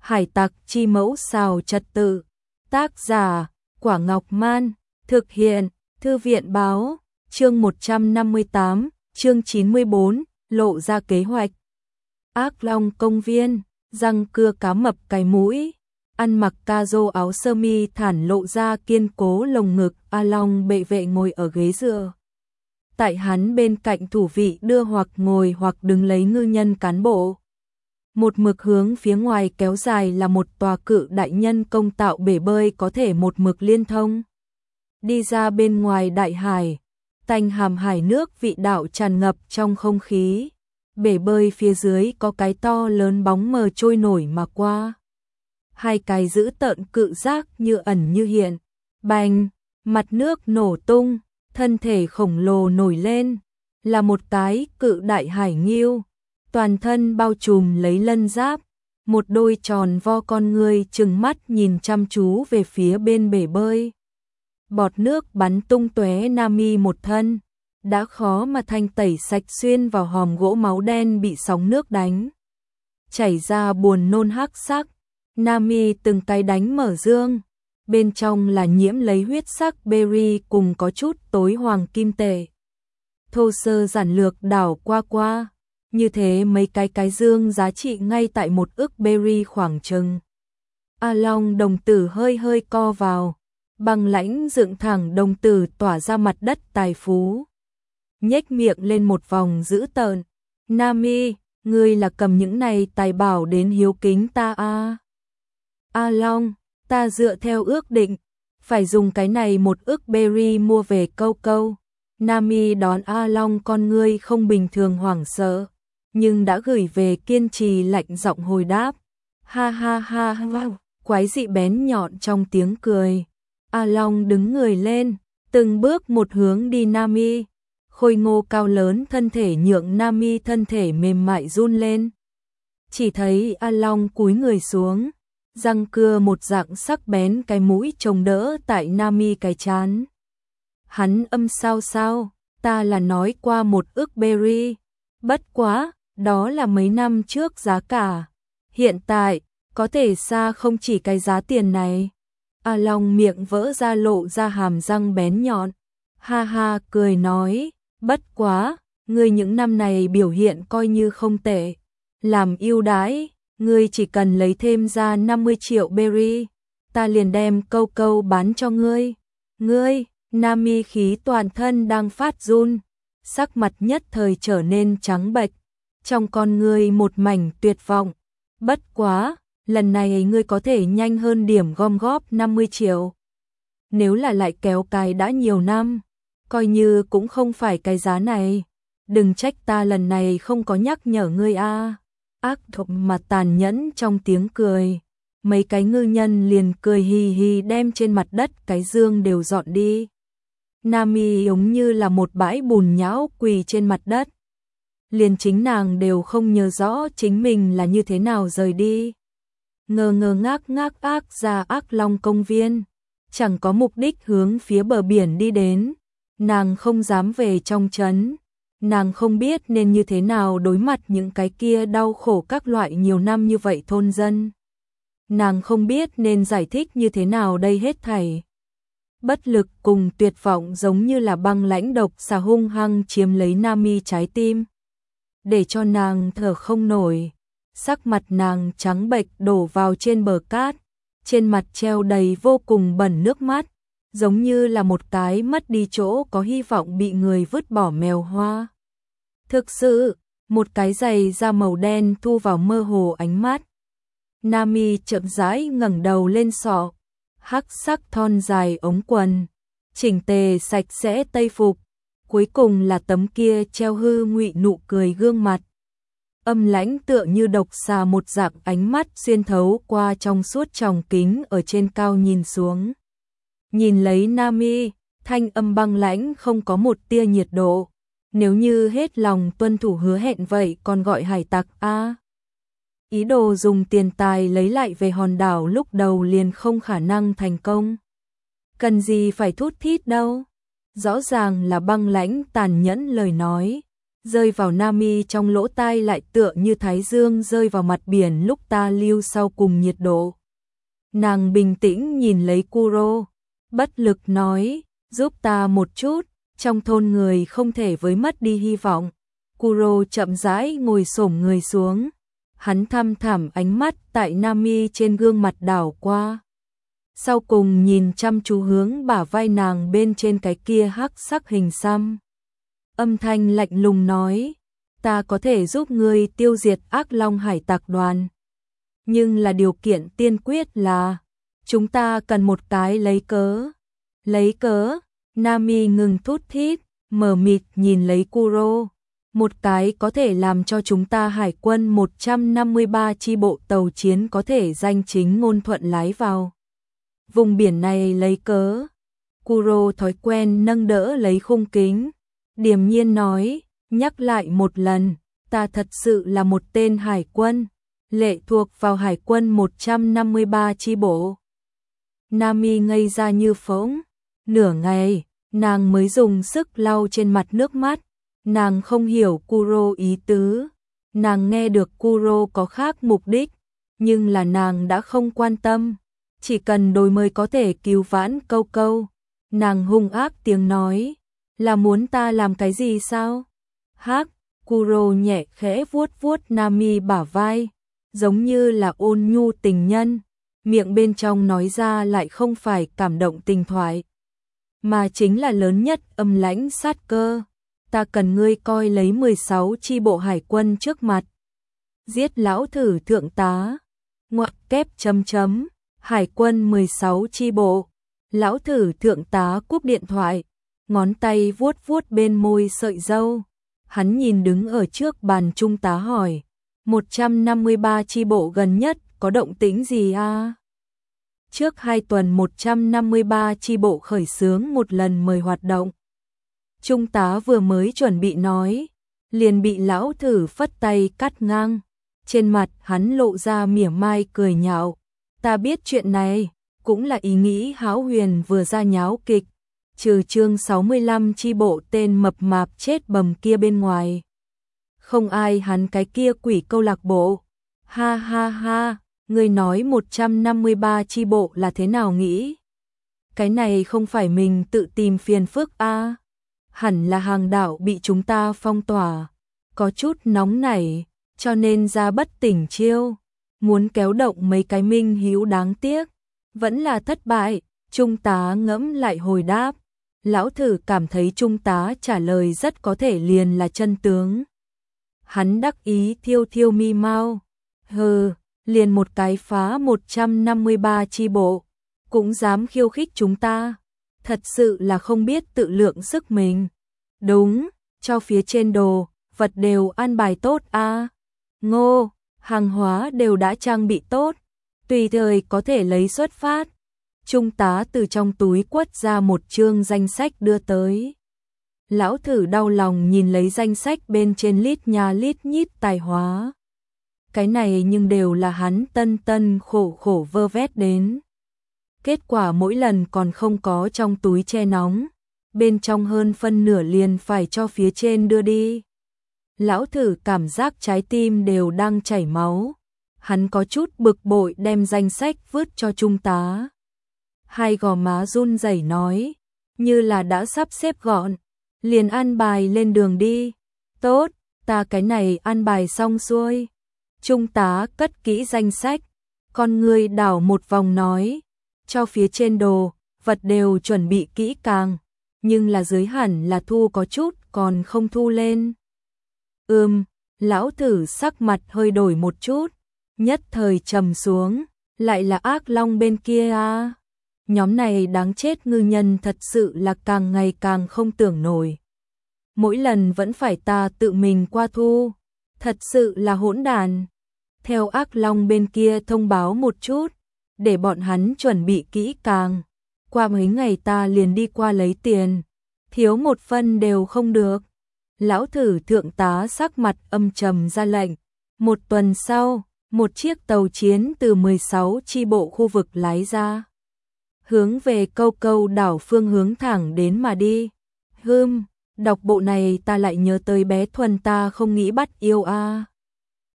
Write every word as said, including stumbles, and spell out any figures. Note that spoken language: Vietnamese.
Hải tặc chi mẫu xào trật tự. Tác giả, Quả Ngọc Man. Thực hiện, Thư viện báo. Chương một trăm năm mươi tám, chương chín mươi bốn, lộ ra kế hoạch. Ác Long công viên, răng cưa cá mập cái mũi. Ăn mặc ca rô áo sơ mi thản lộ ra kiên cố lồng ngực. A Long bệ vệ ngồi ở ghế dựa. Tại hắn bên cạnh thủ vị đưa hoặc ngồi hoặc đứng lấy ngư nhân cán bộ. Một mực hướng phía ngoài kéo dài là một tòa cự đại nhân công tạo bể bơi có thể một mực liên thông. Đi ra bên ngoài đại hải, tanh hàm hải nước vị đạo tràn ngập trong không khí. Bể bơi phía dưới có cái to lớn bóng mờ trôi nổi mà qua. Hai cái dữ tợn cự giác như ẩn như hiện. Bành, mặt nước nổ tung, thân thể khổng lồ nổi lên. Là một cái cự đại hải ngưu. Toàn thân bao trùm lấy lân giáp. Một đôi tròn vo con người trừng mắt nhìn chăm chú về phía bên bể bơi. Bọt nước bắn tung tóe. Nami một thân. Đã khó mà thanh tẩy sạch xuyên vào hòm gỗ máu đen bị sóng nước đánh. Chảy ra buồn nôn hắc sắc. Nami từng cái đánh mở dương. Bên trong là nhiễm lấy huyết sắc berry cùng có chút tối hoàng kim tệ. Thô sơ giản lược đảo qua qua. Như thế mấy cái cái dương giá trị ngay tại một ức berry khoảng chừng. A Long đồng tử hơi hơi co vào. Băng lãnh dựng thẳng đồng tử tỏa ra mặt đất tài phú. Nhếch miệng lên một vòng dữ tợn. Nami, ngươi là cầm những này tài bảo đến hiếu kính ta à? A Long, ta dựa theo ước định, phải dùng cái này một ức berry mua về câu câu. Nami đón A Long con ngươi không bình thường hoảng sợ, nhưng đã gửi về kiên trì lạnh giọng hồi đáp. Ha ha ha ha, quái dị bén nhọn trong tiếng cười. A Long đứng người lên, từng bước một hướng đi Nami. Khôi ngô cao lớn thân thể nhượng Nami thân thể mềm mại run lên. Chỉ thấy A Long cúi người xuống, răng cưa một dạng sắc bén cái mũi chống đỡ tại Nami cái chán. Hắn âm sao sao, ta là nói qua một ức berry. Bất quá, đó là mấy năm trước giá cả. Hiện tại, có thể xa không chỉ cái giá tiền này. A Long miệng vỡ ra lộ ra hàm răng bén nhọn. Ha ha cười nói, bất quá, ngươi những năm này biểu hiện coi như không tệ. Làm ưu đãi, ngươi chỉ cần lấy thêm ra năm mươi triệu berry, ta liền đem câu câu bán cho ngươi. Ngươi, Nami khí toàn thân đang phát run, sắc mặt nhất thời trở nên trắng bệch, trong con ngươi một mảnh tuyệt vọng. Bất quá, lần này ngươi có thể nhanh hơn điểm gom góp năm mươi triệu. Nếu là lại kéo cái đã nhiều năm, coi như cũng không phải cái giá này. Đừng trách ta lần này không có nhắc nhở ngươi a. À. Ác độc mà tàn nhẫn trong tiếng cười. Mấy cái ngư nhân liền cười hì hì đem trên mặt đất cái dương đều dọn đi. Nami giống như là một bãi bùn nhão quỳ trên mặt đất. Liền chính nàng đều không nhớ rõ chính mình là như thế nào rời đi. Ngơ ngơ ngác ngác ác ra Ác Long công viên. Chẳng có mục đích hướng phía bờ biển đi đến. Nàng không dám về trong trấn. Nàng không biết nên như thế nào đối mặt những cái kia đau khổ các loại nhiều năm như vậy thôn dân. Nàng không biết nên giải thích như thế nào đây hết thảy. Bất lực cùng tuyệt vọng giống như là băng lãnh độc xà hung hăng chiếm lấy Nami trái tim. Để cho nàng thở không nổi. Sắc mặt nàng trắng bệch đổ vào trên bờ cát. Trên mặt treo đầy vô cùng bẩn nước mắt. Giống như là một cái mất đi chỗ có hy vọng bị người vứt bỏ mèo hoa. Thực sự, một cái giày da màu đen thu vào mơ hồ ánh mắt. Nami chậm rãi ngẩng đầu lên sọ. Hắc sắc thon dài ống quần. Chỉnh tề sạch sẽ tây phục. Cuối cùng là tấm kia treo hư ngụy nụ cười gương mặt. Âm lãnh tựa như độc xà một dạng ánh mắt xuyên thấu qua trong suốt tròng kính ở trên cao nhìn xuống. Nhìn lấy Nami, thanh âm băng lãnh không có một tia nhiệt độ. Nếu như hết lòng tuân thủ hứa hẹn vậy còn gọi hải tặc a. À. Ý đồ dùng tiền tài lấy lại về hòn đảo lúc đầu liền không khả năng thành công. Cần gì phải thút thít đâu. Rõ ràng là băng lãnh tàn nhẫn lời nói. rơi vào Nami trong lỗ tai lại tựa như thái dương rơi vào mặt biển lúc ta lưu sau cùng nhiệt độ. Nàng bình tĩnh nhìn lấy Kuro, bất lực nói, giúp ta một chút, trong thôn người không thể với mất đi hy vọng. Kuro chậm rãi ngồi xổm người xuống, hắn thăm thẳm ánh mắt tại Nami trên gương mặt đảo qua. Sau cùng nhìn chăm chú hướng bả vai nàng bên trên cái kia hắc sắc hình xăm. Âm thanh lạnh lùng nói, ta có thể giúp ngươi tiêu diệt ác long hải tặc đoàn. Nhưng là điều kiện tiên quyết là, chúng ta cần một cái lấy cớ. Lấy cớ, Nami ngừng thút thít, mờ mịt nhìn lấy Kuro. Một cái có thể làm cho chúng ta hải quân một trăm năm mươi ba chi bộ tàu chiến có thể danh chính ngôn thuận lái vào vùng biển này lấy cớ. Kuro thói quen nâng đỡ lấy khung kính, điềm nhiên nói, nhắc lại một lần, ta thật sự là một tên hải quân, lệ thuộc vào hải quân một trăm năm mươi ba chi bộ. Nami ngây ra như phỗng, nửa ngày, nàng mới dùng sức lau trên mặt nước mắt, nàng không hiểu Kuro ý tứ, nàng nghe được Kuro có khác mục đích, nhưng là nàng đã không quan tâm, chỉ cần đôi mới có thể cứu vãn câu câu. Nàng hung ác tiếng nói, là muốn ta làm cái gì sao? Hắc, Kuro nhẹ khẽ vuốt vuốt Nami bả vai, giống như là ôn nhu tình nhân, miệng bên trong nói ra lại không phải cảm động tình thoại, mà chính là lớn nhất âm lãnh sát cơ. Ta cần ngươi coi lấy mười sáu chi bộ hải quân trước mặt. Giết lão thử thượng tá. Ngoặc kép chấm chấm, hải quân mười sáu chi bộ. Lão thử thượng tá cúp điện thoại, ngón tay vuốt vuốt bên môi sợi râu. Hắn nhìn đứng ở trước bàn trung tá hỏi, một trăm năm mươi ba chi bộ gần nhất có động tĩnh gì à? Trước hai tuần một trăm năm mươi ba chi bộ khởi xướng một lần mời hoạt động. Trung tá vừa mới chuẩn bị nói, liền bị lão thử phất tay cắt ngang. Trên mặt hắn lộ ra mỉa mai cười nhạo, ta biết chuyện này, cũng là ý nghĩ hão huyền vừa ra nháo kịch, trừ chương sáu mươi lăm chi bộ tên mập mạp chết bầm kia bên ngoài. Không ai hắn cái kia quỷ câu lạc bộ. Ha ha ha, người nói một trăm năm mươi ba chi bộ là thế nào nghĩ? Cái này không phải mình tự tìm phiền phức a à? Hẳn là hàng đảo bị chúng ta phong tỏa, có chút nóng nảy, cho nên ra bất tỉnh chiêu, muốn kéo động mấy cái minh hữu đáng tiếc, vẫn là thất bại. Trung tá ngẫm lại hồi đáp, lão thử cảm thấy trung tá trả lời rất có thể liền là chân tướng. Hắn đắc ý thiêu thiêu mi mau, hừ, liền một cái phá một trăm năm mươi ba chi bộ, cũng dám khiêu khích chúng ta. Thật sự là không biết tự lượng sức mình. Đúng, cho phía trên đồ, vật đều an bài tốt a. À. Ngô, hàng hóa đều đã trang bị tốt, tùy thời có thể lấy xuất phát. Trung tá từ trong túi quất ra một chương danh sách đưa tới. Lão thử đau lòng nhìn lấy danh sách bên trên lít nha lít nhít tài hóa. Cái này nhưng đều là hắn tân tân khổ khổ vơ vét đến. Kết quả mỗi lần còn không có trong túi che nóng, bên trong hơn phân nửa liền phải cho phía trên đưa đi. Lão thử cảm giác trái tim đều đang chảy máu, hắn có chút bực bội đem danh sách vứt cho trung tá. Hai gò má run rẩy nói, như là đã sắp xếp gọn, liền an bài lên đường đi. Tốt, ta cái này an bài xong xuôi. Trung tá cất kỹ danh sách, con người đảo một vòng nói, cho phía trên đồ, vật đều chuẩn bị kỹ càng, nhưng là dưới hẳn là thu có chút còn không thu lên. Ừm, lão thử sắc mặt hơi đổi một chút, nhất thời trầm xuống, lại là ác long bên kia à. Nhóm này đáng chết ngư nhân thật sự là càng ngày càng không tưởng nổi. Mỗi lần vẫn phải ta tự mình qua thu, thật sự là hỗn đàn. Theo ác long bên kia thông báo một chút, để bọn hắn chuẩn bị kỹ càng. Qua mấy ngày ta liền đi qua lấy tiền, thiếu một phân đều không được. Lão thử thượng tá sắc mặt âm trầm ra lệnh. Một tuần sau, một chiếc tàu chiến từ mười sáu chi bộ khu vực lái ra, hướng về câu câu đảo phương hướng thẳng đến mà đi. Hưm, Đọc bộ này ta lại nhớ tới bé Thuần, ta không nghĩ bắt yêu a.